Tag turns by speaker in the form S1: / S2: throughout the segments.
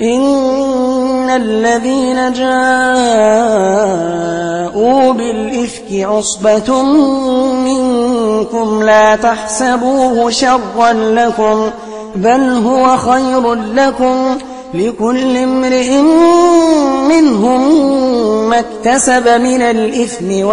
S1: إن الذين جاءوا بالإفك عصبة منكم لا تحسبوه شرا لكم بل هو خير لكم لكل امرئ منهم ما اكتسب من الإثم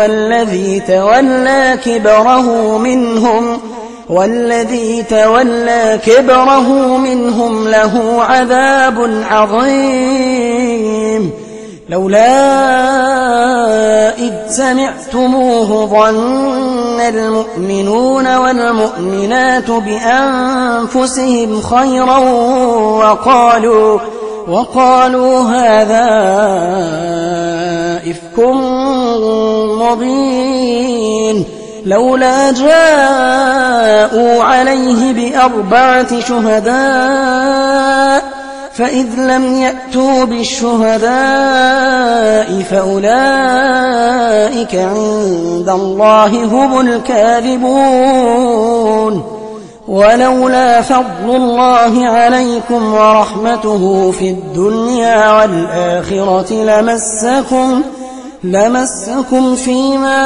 S1: والذي تولى كبره منهم له عذاب عظيم. لولا إذ سمعتموه ظن المؤمنون والمؤمنات بأنفسهم خيرا وقالوا هذا إفك مبين. لولا جاءوا عليه بأربعة شهداء فإذ لم يأتوا بالشهداء فأولئك عند الله هم الكاذبون. ولولا فضل الله عليكم ورحمته في الدنيا والآخرة لمسكم فيما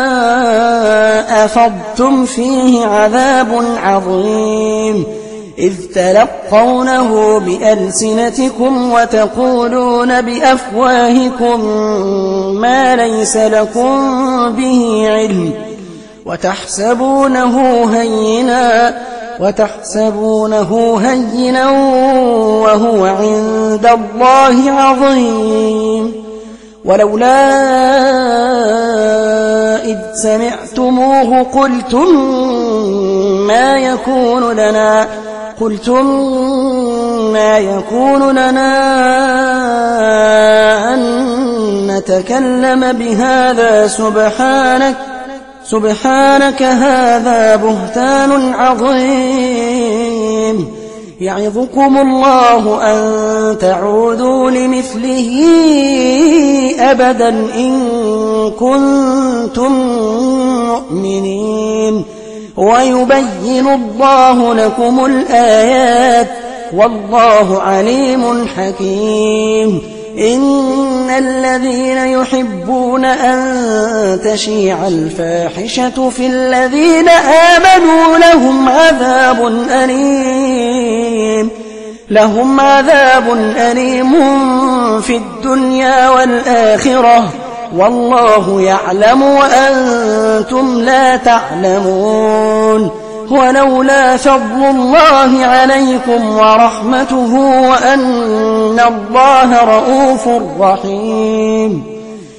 S1: أفضتم فيه عذاب عظيم إذ تلقونه بألسنتكم وتقولون بأفواهكم ما ليس لكم به علم وتحسبونه هينا وهو عند الله عظيم. ولولا إذ سمعتموه قلتم ما يكون لنا أن نتكلم بهذا سبحانك هذا بهتان عظيم. يعظكم الله أن تعودوا لمثله أبدا إن كنتم مؤمنين ويبين الله لكم الآيات والله عليم حكيم. إن الذين يحبون أن تشيع الفاحشة في الذين آمنوا لهم عذاب أليم في الدنيا والآخرة والله يعلم وأنتم لا تعلمون. ولولا فضل الله عليكم ورحمته وأن الله رؤوف رحيم.